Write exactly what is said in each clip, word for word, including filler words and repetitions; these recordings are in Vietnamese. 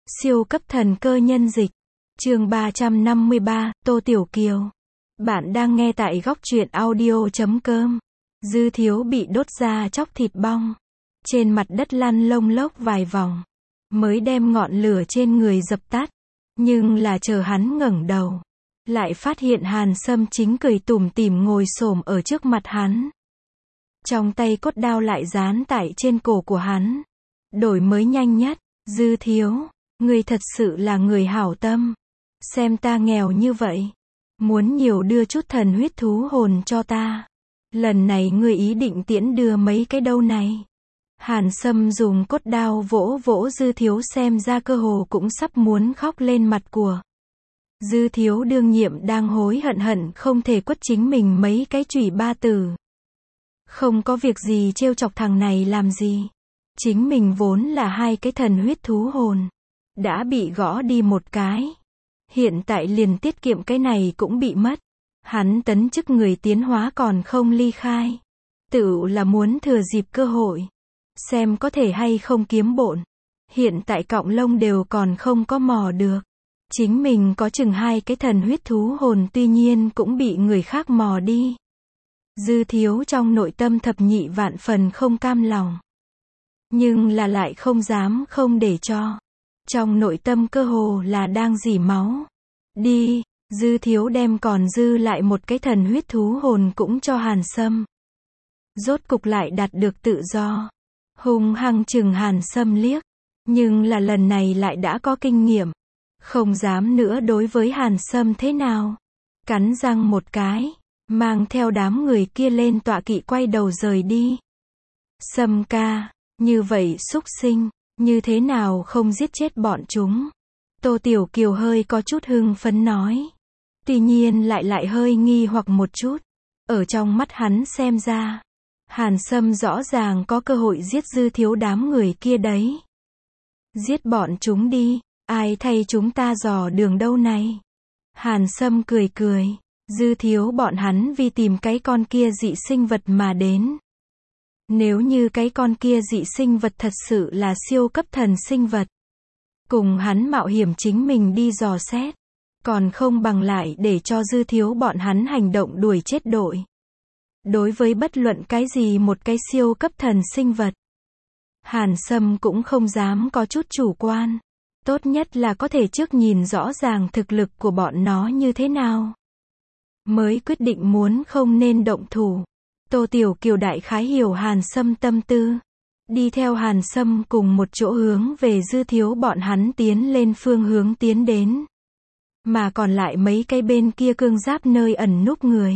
Siêu cấp thần cơ nhân dịch. Chương ba trăm năm mươi ba, Tô Tiểu Kiều. Bạn đang nghe tại góc truyện audio chấm com. Dư Thiếu bị đốt da chóc thịt bong. Trên mặt đất lăn lông lốc vài vòng. Mới đem ngọn lửa trên người dập tắt. Nhưng là chờ hắn ngẩng đầu. Lại phát hiện Hàn Sâm chính cười tủm tỉm ngồi xổm ở trước mặt hắn. Trong tay cốt đao lại dán tại trên cổ của hắn. Đổi mới nhanh nhất. Dư Thiếu, ngươi thật sự là người hảo tâm. Xem ta nghèo như vậy. Muốn nhiều đưa chút thần huyết thú hồn cho ta. Lần này ngươi ý định tiễn đưa mấy cái đâu này. Hàn Sâm dùng cốt đao vỗ vỗ Dư Thiếu, xem ra cơ hồ cũng sắp muốn khóc lên mặt của. Dư Thiếu đương nhiệm đang hối hận hận không thể quất chính mình mấy cái chủy ba tử. Không có việc gì trêu chọc thằng này làm gì. Chính mình vốn là hai cái thần huyết thú hồn. Đã bị gõ đi một cái. Hiện tại liền tiết kiệm cái này cũng bị mất. Hắn tấn chức người tiến hóa còn không ly khai. Tự là muốn thừa dịp cơ hội. Xem có thể hay không kiếm bộn. Hiện tại cọng lông đều còn không có mò được. Chính mình có chừng hai cái thần huyết thú hồn tuy nhiên cũng bị người khác mò đi. Dư Thiếu trong nội tâm thập nhị vạn phần không cam lòng. Nhưng là lại không dám không để cho. Trong nội tâm cơ hồ là đang rỉ máu. Đi, Dư Thiếu đem còn dư lại một cái thần huyết thú hồn cũng cho Hàn Sâm. Rốt cục lại đạt được tự do. Hung hăng chừng Hàn Sâm liếc. Nhưng là lần này lại đã có kinh nghiệm. Không dám nữa đối với Hàn Sâm thế nào. Cắn răng một cái. Mang theo đám người kia lên tọa kỵ quay đầu rời đi. Sâm ca, như vậy xúc sinh, như thế nào không giết chết bọn chúng. Tô Tiểu Kiều hơi có chút hưng phấn nói. Tuy nhiên lại lại hơi nghi hoặc một chút. Ở trong mắt hắn xem ra. Hàn Sâm rõ ràng có cơ hội giết Dư Thiếu đám người kia đấy. Giết bọn chúng đi, ai thay chúng ta dò đường đâu này. Hàn Sâm cười cười. Dư Thiếu bọn hắn vì tìm cái con kia dị sinh vật mà đến. Nếu như cái con kia dị sinh vật thật sự là siêu cấp thần sinh vật. Cùng hắn mạo hiểm chính mình đi dò xét. Còn không bằng lại để cho Dư Thiếu bọn hắn hành động đuổi chết đội. Đối với bất luận cái gì một cái siêu cấp thần sinh vật. Hàn Sâm cũng không dám có chút chủ quan. Tốt nhất là có thể trước nhìn rõ ràng thực lực của bọn nó như thế nào. Mới quyết định muốn không nên động thủ. Tô Tiểu Kiều đại khái hiểu Hàn Sâm tâm tư. Đi theo Hàn Sâm cùng một chỗ hướng về Dư Thiếu bọn hắn tiến lên phương hướng tiến đến. Mà còn lại mấy cái bên kia cương giáp nơi ẩn núp người.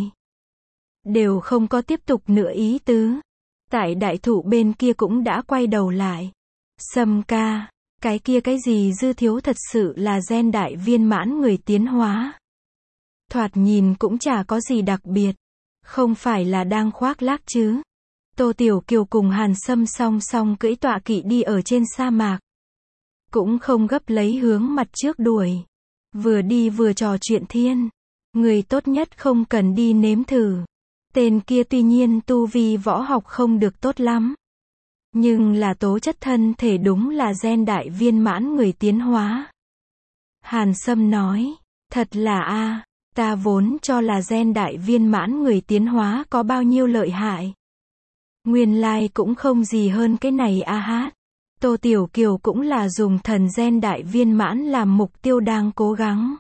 Đều không có tiếp tục nữa ý tứ. Tại đại thụ bên kia cũng đã quay đầu lại. Sâm ca, cái kia cái gì Dư Thiếu thật sự là gen đại viên mãn người tiến hóa. Thoạt nhìn cũng chả có gì đặc biệt. Không phải là đang khoác lác chứ. Tô Tiểu Kiều cùng Hàn Sâm song song cưỡi tọa kỵ đi ở trên sa mạc. Cũng không gấp lấy hướng mặt trước đuổi. Vừa đi vừa trò chuyện thiên. Người tốt nhất không cần đi nếm thử. Tên kia tuy nhiên tu vi võ học không được tốt lắm. Nhưng là tố chất thân thể đúng là gen đại viên mãn người tiến hóa. Hàn Sâm nói. Thật là a. Ta vốn cho là gen đại viên mãn người tiến hóa có bao nhiêu lợi hại. Nguyên lai cũng không gì hơn cái này a hát. Tô Tiểu Kiều cũng là dùng thần gen đại viên mãn làm mục tiêu đang cố gắng.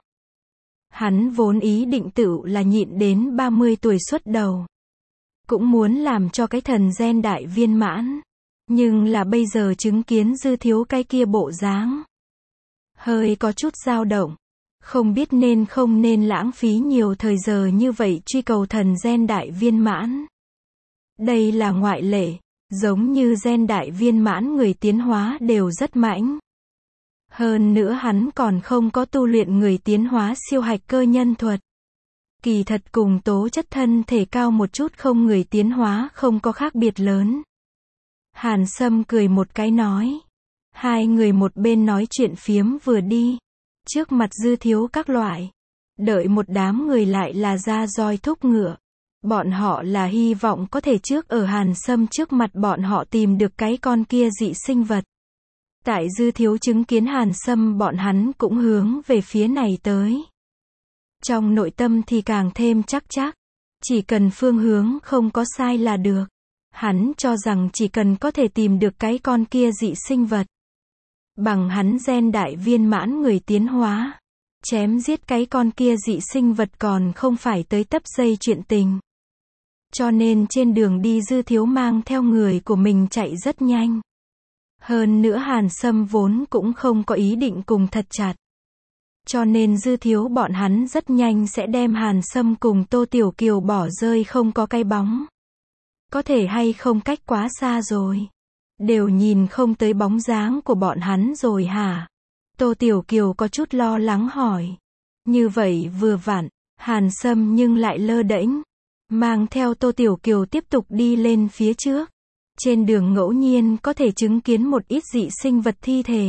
Hắn vốn ý định tự là nhịn đến ba mươi tuổi xuất đầu. Cũng muốn làm cho cái thần gen đại viên mãn. Nhưng là bây giờ chứng kiến Dư Thiếu cái kia bộ dáng. Hơi có chút dao động. Không biết nên không nên lãng phí nhiều thời giờ như vậy truy cầu thần gen đại viên mãn. Đây là ngoại lệ, giống như gen đại viên mãn người tiến hóa đều rất mãnh. Hơn nữa hắn còn không có tu luyện người tiến hóa siêu hạch cơ nhân thuật. Kỳ thật cùng tố chất thân thể cao một chút không người tiến hóa không có khác biệt lớn. Hàn Sâm cười một cái nói. Hai người một bên nói chuyện phiếm vừa đi. Trước mặt Dư Thiếu các loại. Đợi một đám người lại là ra roi thúc ngựa. Bọn họ là hy vọng có thể trước ở Hàn Sâm trước mặt bọn họ tìm được cái con kia dị sinh vật. Tại Dư Thiếu chứng kiến Hàn Sâm bọn hắn cũng hướng về phía này tới. Trong nội tâm thì càng thêm chắc chắc. Chỉ cần phương hướng không có sai là được. Hắn cho rằng chỉ cần có thể tìm được cái con kia dị sinh vật. Bằng hắn gen đại viên mãn người tiến hóa. Chém giết cái con kia dị sinh vật còn không phải tới tấp dây chuyện tình. Cho nên trên đường đi Dư Thiếu mang theo người của mình chạy rất nhanh. Hơn nữa Hàn Sâm vốn cũng không có ý định cùng thật chặt. Cho nên Dư Thiếu bọn hắn rất nhanh sẽ đem Hàn Sâm cùng Tô Tiểu Kiều bỏ rơi không có cái bóng. Có thể hay không cách quá xa rồi. Đều nhìn không tới bóng dáng của bọn hắn rồi hả? Tô Tiểu Kiều có chút lo lắng hỏi. Như vậy vừa vặn, Hàn Sâm nhưng lại lơ đễnh. Mang theo Tô Tiểu Kiều tiếp tục đi lên phía trước. Trên đường ngẫu nhiên có thể chứng kiến một ít dị sinh vật thi thể.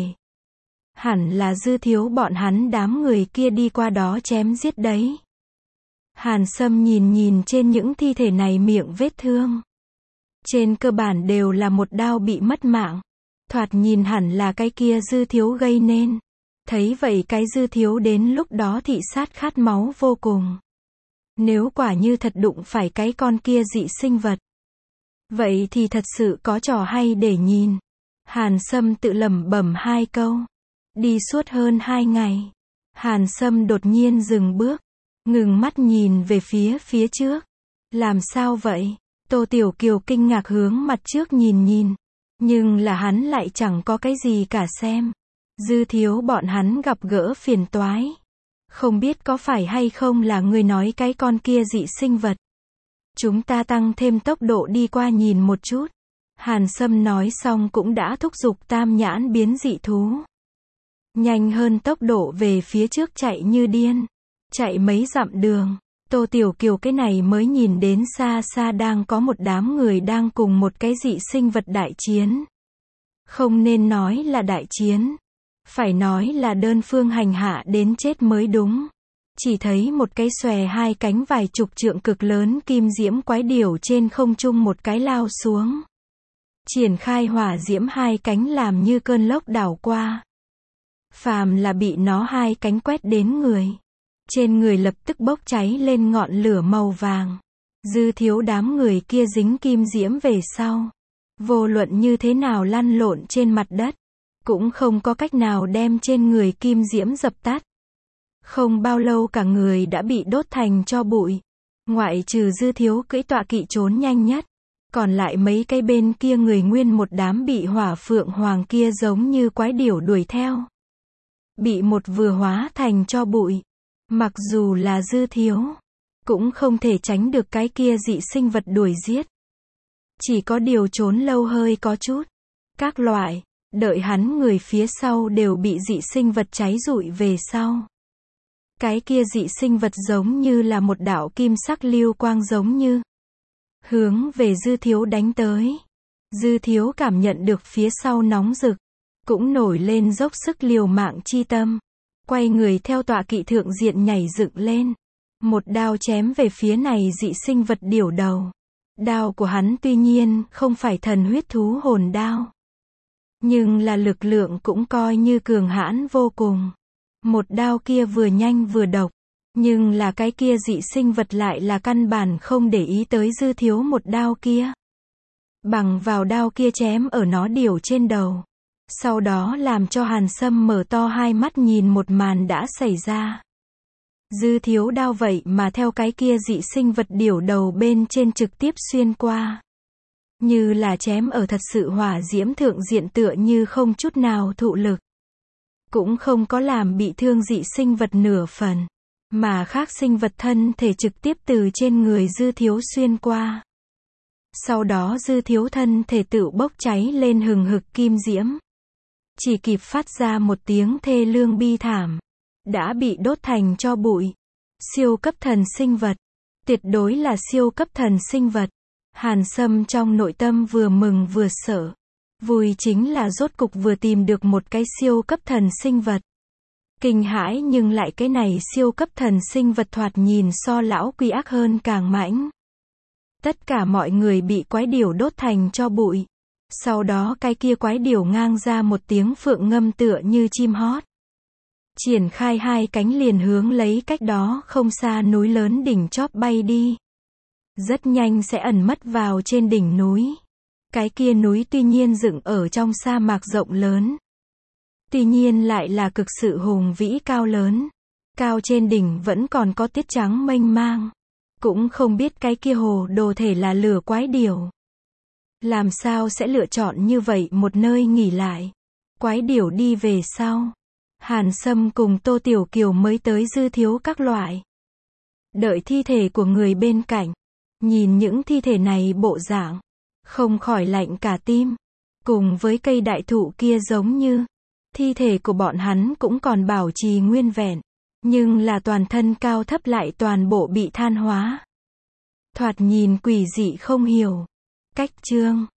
Hẳn là Dư Thiếu bọn hắn đám người kia đi qua đó chém giết đấy. Hàn Sâm nhìn nhìn trên những thi thể này miệng vết thương. Trên cơ bản đều là một đao bị mất mạng. Thoạt nhìn hẳn là cái kia Dư Thiếu gây nên. Thấy vậy cái Dư Thiếu đến lúc đó thị sát khát máu vô cùng. Nếu quả như thật đụng phải cái con kia dị sinh vật. Vậy thì thật sự có trò hay để nhìn. Hàn Sâm tự lẩm bẩm hai câu. Đi suốt hơn hai ngày. Hàn Sâm đột nhiên dừng bước. Ngừng mắt nhìn về phía phía trước. Làm sao vậy? Tô Tiểu Kiều kinh ngạc hướng mặt trước nhìn nhìn. Nhưng là hắn lại chẳng có cái gì cả xem. Dư Thiếu bọn hắn gặp gỡ phiền toái. Không biết có phải hay không là người nói cái con kia dị sinh vật. Chúng ta tăng thêm tốc độ đi qua nhìn một chút. Hàn Sâm nói xong cũng đã thúc giục tam nhãn biến dị thú. Nhanh hơn tốc độ về phía trước chạy như điên. Chạy mấy dặm đường. Tô Tiểu Kiều cái này mới nhìn đến xa xa đang có một đám người đang cùng một cái dị sinh vật đại chiến. Không nên nói là đại chiến. Phải nói là đơn phương hành hạ đến chết mới đúng. Chỉ thấy một cái xòe hai cánh vài chục trượng cực lớn kim diễm quái điểu trên không trung một cái lao xuống. Triển khai hỏa diễm hai cánh làm như cơn lốc đảo qua. Phàm là bị nó hai cánh quét đến người. Trên người lập tức bốc cháy lên ngọn lửa màu vàng. Dư Thiếu đám người kia dính kim diễm về sau. Vô luận như thế nào lăn lộn trên mặt đất. Cũng không có cách nào đem trên người kim diễm dập tắt. Không bao lâu cả người đã bị đốt thành tro bụi. Ngoại trừ Dư Thiếu cưỡi tọa kỵ trốn nhanh nhất. Còn lại mấy cái bên kia người nguyên một đám bị hỏa phượng hoàng kia giống như quái điểu đuổi theo. Bị một vừa hóa thành tro bụi. Mặc dù là Dư Thiếu. Cũng không thể tránh được cái kia dị sinh vật đuổi giết. Chỉ có điều trốn lâu hơi có chút. Các loại. Đợi hắn người phía sau đều bị dị sinh vật cháy rụi về sau. Cái kia dị sinh vật giống như là một đạo kim sắc lưu quang giống như. Hướng về Dư Thiếu đánh tới. Dư Thiếu cảm nhận được phía sau nóng rực. Cũng nổi lên dốc sức liều mạng chi tâm. Quay người theo tọa kỵ thượng diện nhảy dựng lên. Một đao chém về phía này dị sinh vật điểu đầu. Đao của hắn tuy nhiên không phải thần huyết thú hồn đao. Nhưng là lực lượng cũng coi như cường hãn vô cùng. Một đao kia vừa nhanh vừa độc. Nhưng là cái kia dị sinh vật lại là căn bản không để ý tới Dư Thiếu một đao kia. Bằng vào đao kia chém ở nó điểu trên đầu. Sau đó làm cho Hàn Sâm mở to hai mắt nhìn một màn đã xảy ra. Dư Thiếu đao vậy mà theo cái kia dị sinh vật điểu đầu bên trên trực tiếp xuyên qua. Như là chém ở thật sự hỏa diễm thượng diện tựa như không chút nào thụ lực. Cũng không có làm bị thương dị sinh vật nửa phần. Mà khác sinh vật thân thể trực tiếp từ trên người Dư Thiếu xuyên qua. Sau đó Dư Thiếu thân thể tự bốc cháy lên hừng hực kim diễm. Chỉ kịp phát ra một tiếng thê lương bi thảm. Đã bị đốt thành tro bụi. Siêu cấp thần sinh vật. Tuyệt đối là siêu cấp thần sinh vật. Hàn Sâm trong nội tâm vừa mừng vừa sợ. Vui chính là rốt cục vừa tìm được một cái siêu cấp thần sinh vật. Kinh hãi nhưng lại cái này siêu cấp thần sinh vật thoạt nhìn so lão quy ác hơn càng mãnh. Tất cả mọi người bị quái điểu đốt thành tro bụi. Sau đó cái kia quái điểu ngang ra một tiếng phượng ngâm tựa như chim hót. Triển khai hai cánh liền hướng lấy cách đó không xa núi lớn đỉnh chóp bay đi. Rất nhanh sẽ ẩn mất vào trên đỉnh núi. Cái kia núi tuy nhiên dựng ở trong sa mạc rộng lớn. Tuy nhiên lại là cực sự hùng vĩ cao lớn. Cao trên đỉnh vẫn còn có tiết trắng mênh mang. Cũng không biết cái kia hồ đồ thể là lửa quái điểu. Làm sao sẽ lựa chọn như vậy một nơi nghỉ lại. Quái điểu đi về sau. Hàn Sâm cùng Tô Tiểu Kiều mới tới Dư Thiếu các loại. Đợi thi thể của người bên cạnh. Nhìn những thi thể này bộ dạng. Không khỏi lạnh cả tim. Cùng với cây đại thụ kia giống như. Thi thể của bọn hắn cũng còn bảo trì nguyên vẹn. Nhưng là toàn thân cao thấp lại toàn bộ bị than hóa. Thoạt nhìn quỷ dị không hiểu. Cách chương